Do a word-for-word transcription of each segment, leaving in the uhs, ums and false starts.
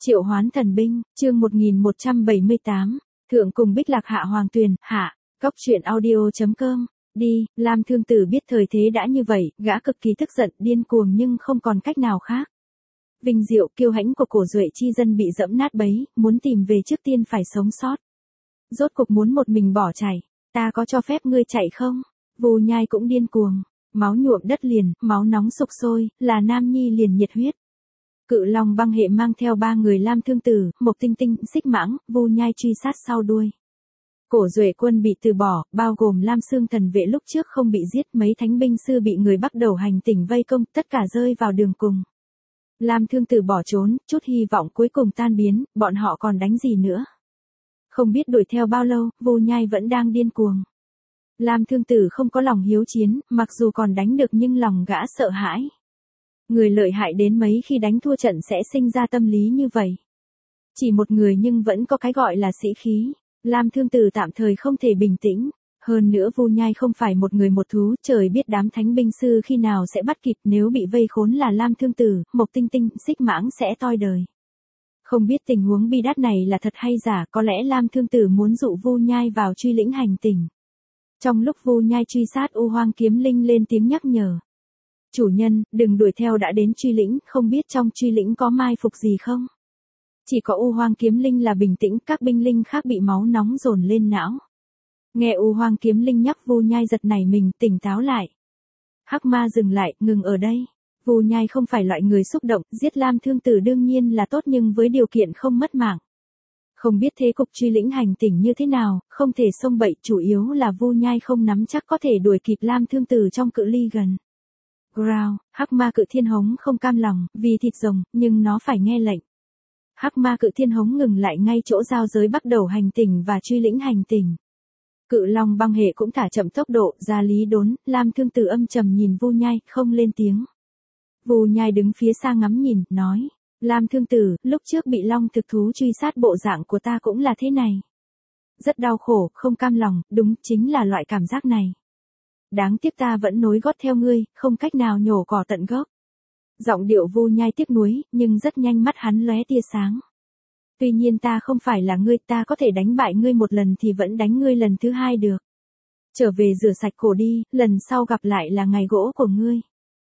Triệu Hoán Thần Binh, chương một nghìn một trăm bảy mươi tám, Thượng cùng Bích Lạc hạ Hoàng Tuyền, hạ, Cóc truyện audio.com, đi, Lam Thương Tử biết thời thế đã như vậy, gã cực kỳ tức giận, điên cuồng nhưng không còn cách nào khác. Vinh diệu kiêu hãnh của cổ duệ chi dân bị dẫm nát bấy, muốn tìm về trước tiên phải sống sót. Rốt cục muốn một mình bỏ chạy, ta có cho phép ngươi chạy không? Vù Nhai cũng điên cuồng, máu nhuộm đất liền, máu nóng sục sôi, là nam nhi liền nhiệt huyết. Cự Long Băng Hệ mang theo ba người Lam Thương Tử, Mộc Tinh Tinh, Xích Mãng, Vu Nhai truy sát sau đuôi. Cổ duệ quân bị từ bỏ, bao gồm Lam Xương Thần Vệ lúc trước không bị giết, mấy thánh binh sư bị người bắt đầu hành tỉnh vây công, tất cả rơi vào đường cùng. Lam Thương Tử bỏ trốn, chút hy vọng cuối cùng tan biến, bọn họ còn đánh gì nữa? Không biết đuổi theo bao lâu, Vu Nhai vẫn đang điên cuồng. Lam Thương Tử không có lòng hiếu chiến, mặc dù còn đánh được nhưng lòng gã sợ hãi. Người lợi hại đến mấy khi đánh thua trận sẽ sinh ra tâm lý như vậy. Chỉ một người nhưng vẫn có cái gọi là sĩ khí. Lam Thương Tử tạm thời không thể bình tĩnh. Hơn nữa Vu Nhai không phải một người một thú, trời biết đám thánh binh sư khi nào sẽ bắt kịp, nếu bị vây khốn là Lam Thương Tử, Mộc Tinh Tinh, Xích Mãng sẽ toi đời. Không biết tình huống bi đát này là thật hay giả, có lẽ Lam Thương Tử muốn dụ Vu Nhai vào truy lĩnh hành tỉnh. Trong lúc Vu Nhai truy sát U Hoang Kiếm Linh lên tiếng nhắc nhở. Chủ nhân, đừng đuổi theo đã đến truy lĩnh, không biết trong truy lĩnh có mai phục gì không? Chỉ có U Hoang Kiếm Linh là bình tĩnh, các binh linh khác bị máu nóng dồn lên não. Nghe U Hoang Kiếm Linh nhắc Vu Nhai giật nảy mình, tỉnh táo lại. Hắc Ma dừng lại, ngừng ở đây. Vu Nhai không phải loại người xúc động, giết Lam Thương Tử đương nhiên là tốt nhưng với điều kiện không mất mạng. Không biết thế cục truy lĩnh hành tỉnh như thế nào, không thể xông bậy, chủ yếu là Vu Nhai không nắm chắc có thể đuổi kịp Lam Thương Tử trong cự ly gần. Growl, Hắc Ma Cự Thiên Hống không cam lòng, vì thịt rồng, nhưng nó phải nghe lệnh. Hắc Ma Cự Thiên Hống ngừng lại ngay chỗ giao giới bắt đầu hành tỉnh và truy lĩnh hành tỉnh. Cự Long Băng Hệ cũng thả chậm tốc độ, ra lý đốn, Lam Thương Tử âm trầm nhìn Vu Nhai, không lên tiếng. Vu Nhai đứng phía xa ngắm nhìn, nói, Lam Thương Tử, lúc trước bị Long thực thú truy sát bộ dạng của ta cũng là thế này. Rất đau khổ, không cam lòng, đúng, chính là loại cảm giác này. Đáng tiếc ta vẫn nối gót theo ngươi, không cách nào nhổ cỏ tận gốc. Giọng điệu Vu Nhai tiếc nuối, nhưng rất nhanh mắt hắn lóe tia sáng. Tuy nhiên ta không phải là ngươi, ta có thể đánh bại ngươi một lần thì vẫn đánh ngươi lần thứ hai được. Trở về rửa sạch khổ đi, lần sau gặp lại là ngày gỗ của ngươi.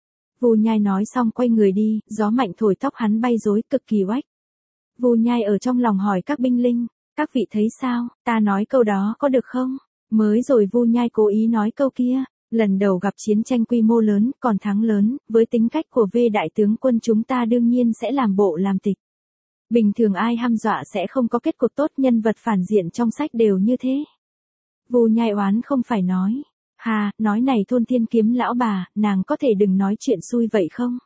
Vu Nhai nói xong quay người đi, gió mạnh thổi tóc hắn bay rối, cực kỳ oách. Vu Nhai ở trong lòng hỏi các binh linh, các vị thấy sao, ta nói câu đó có được không? Mới rồi Vu Nhai cố ý nói câu kia. Lần đầu gặp chiến tranh quy mô lớn, còn thắng lớn, với tính cách của V đại tướng quân chúng ta đương nhiên sẽ làm bộ làm tịch. Bình thường ai hăm dọa sẽ không có kết cục tốt, nhân vật phản diện trong sách đều như thế. Vu Nhai oán không phải nói. Hà, nói này Thôn Thiên Kiếm lão bà, nàng có thể đừng nói chuyện xui vậy không?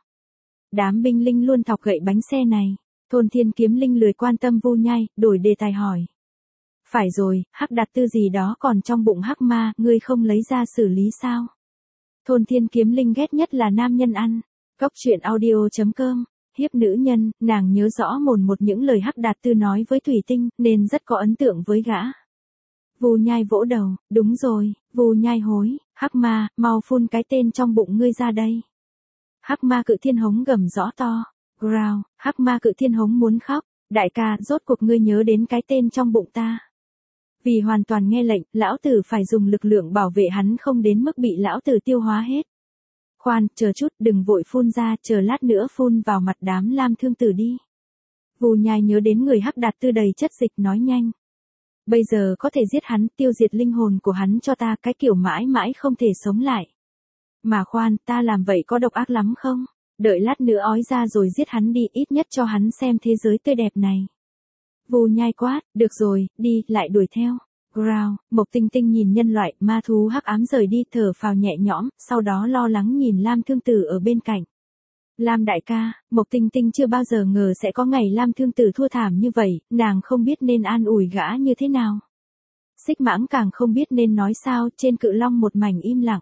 Đám binh linh luôn thọc gậy bánh xe này. Thôn Thiên Kiếm Linh lười quan tâm Vu Nhai, đổi đề tài hỏi. Phải rồi, Hắc Đạt Tư gì đó còn trong bụng Hắc Ma, ngươi không lấy ra xử lý sao? Thôn Thiên Kiếm Linh ghét nhất là nam nhân ăn. Cóc truyện audio.com, hiếp nữ nhân, nàng nhớ rõ mồn một những lời Hắc Đạt Tư nói với Thủy Tinh, nên rất có ấn tượng với gã. Vu Nhai vỗ đầu, đúng rồi, Vu Nhai hối, Hắc Ma, mau phun cái tên trong bụng ngươi ra đây. Hắc Ma Cự Thiên Hống gầm rõ to, growl, Hắc Ma Cự Thiên Hống muốn khóc, đại ca, rốt cuộc ngươi nhớ đến cái tên trong bụng ta. Vì hoàn toàn nghe lệnh, lão tử phải dùng lực lượng bảo vệ hắn không đến mức bị lão tử tiêu hóa hết. Khoan, chờ chút, đừng vội phun ra, chờ lát nữa phun vào mặt đám Lam Thương Tử đi. Vu Nhai nhớ đến người Hắc Đạt Tư đầy chất dịch nói nhanh. Bây giờ có thể giết hắn, tiêu diệt linh hồn của hắn cho ta, cái kiểu mãi mãi không thể sống lại. Mà khoan, ta làm vậy có độc ác lắm không? Đợi lát nữa ói ra rồi giết hắn đi, ít nhất cho hắn xem thế giới tươi đẹp này. Vu Nhai quát, được rồi, đi, lại đuổi theo. Growl, Mộc Tinh Tinh nhìn nhân loại, ma thú hắc ám rời đi, thở phào nhẹ nhõm, sau đó lo lắng nhìn Lam Thương Tử ở bên cạnh. Lam đại ca, Mộc Tinh Tinh chưa bao giờ ngờ sẽ có ngày Lam Thương Tử thua thảm như vậy, nàng không biết nên an ủi gã như thế nào. Xích Mãng càng không biết nên nói sao, trên Cự Long một mảnh im lặng.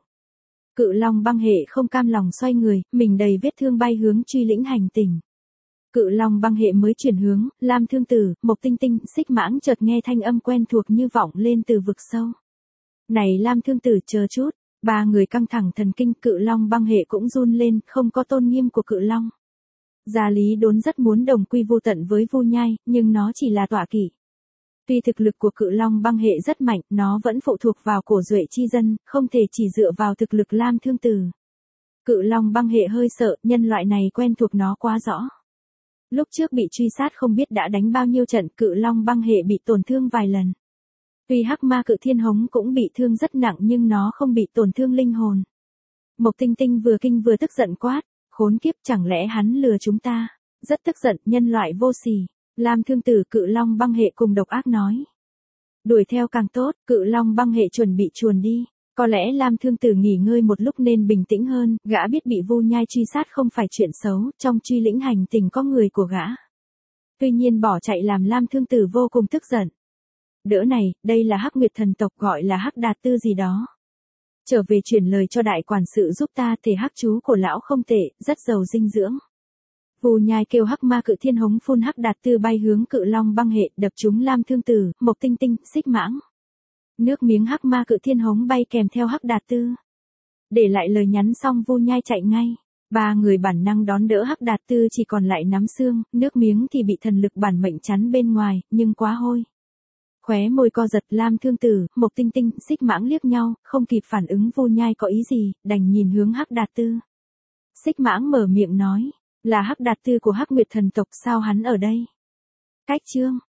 Cự Long Băng Hệ không cam lòng xoay người, mình đầy vết thương bay hướng truy lĩnh hành tỉnh. Cự Long Băng Hệ mới chuyển hướng, Lam Thương Tử, Mộc Tinh Tinh, Xích Mãng chợt nghe thanh âm quen thuộc như vọng lên từ vực sâu. Này Lam Thương Tử, chờ chút, ba người căng thẳng thần kinh, Cự Long Băng Hệ cũng run lên, không có tôn nghiêm của Cự Long. Gia Lý Đốn rất muốn đồng quy vô tận với Vu Nhai, nhưng nó chỉ là tọa kỵ. Tuy thực lực của Cự Long băng hệ rất mạnh, nó vẫn phụ thuộc vào cổ duệ chi dân, không thể chỉ dựa vào thực lực Lam Thương Tử. Cự Long băng hệ hơi sợ, nhân loại này quen thuộc nó quá rõ. Lúc trước bị truy sát không biết đã đánh bao nhiêu trận, Cự Long băng hệ bị tổn thương vài lần. Tuy Hắc Ma Cự Thiên Hống cũng bị thương rất nặng nhưng nó không bị tổn thương linh hồn. Mộc Tinh Tinh vừa kinh vừa tức giận quát, khốn kiếp, chẳng lẽ hắn lừa chúng ta? Rất tức giận, nhân loại vô sỉ. Lam Thương Tử Cự Long băng hệ cùng độc ác nói. Đuổi theo càng tốt, Cự Long băng hệ chuẩn bị chuồn đi. Có lẽ Lam Thương Tử nghỉ ngơi một lúc nên bình tĩnh hơn, gã biết bị Vu Nhai truy sát không phải chuyện xấu, trong truy lĩnh hành tình có người của gã. Tuy nhiên bỏ chạy làm Lam Thương Tử vô cùng tức giận. Đỡ này, đây là Hắc Nguyệt thần tộc gọi là Hắc Đạt Tư gì đó. Trở về truyền lời cho đại quản sự giúp ta, thể hắc chú của lão không tệ, rất giàu dinh dưỡng. Vu Nhai kêu Hắc Ma Cự Thiên Hống phun Hắc Đạt Tư bay hướng Cự Long băng hệ, đập trúng Lam Thương Tử, Mộc Tinh Tinh, Xích Mãng. Nước miếng Hắc Ma Cự Thiên Hống bay kèm theo Hắc Đạt Tư. Để lại lời nhắn xong Vu Nhai chạy ngay. Ba người bản năng đón đỡ Hắc Đạt Tư chỉ còn lại nắm xương, nước miếng thì bị thần lực bản mệnh chắn bên ngoài, nhưng quá hôi. Khóe môi co giật, Lam Thương Tử, Mộc Tinh Tinh, Xích Mãng liếc nhau, không kịp phản ứng Vu Nhai có ý gì, đành nhìn hướng Hắc Đạt Tư. Xích Mãng mở miệng nói, là Hắc Đạt Tư của Hắc Nguyệt thần tộc, sao hắn ở đây? Cách chương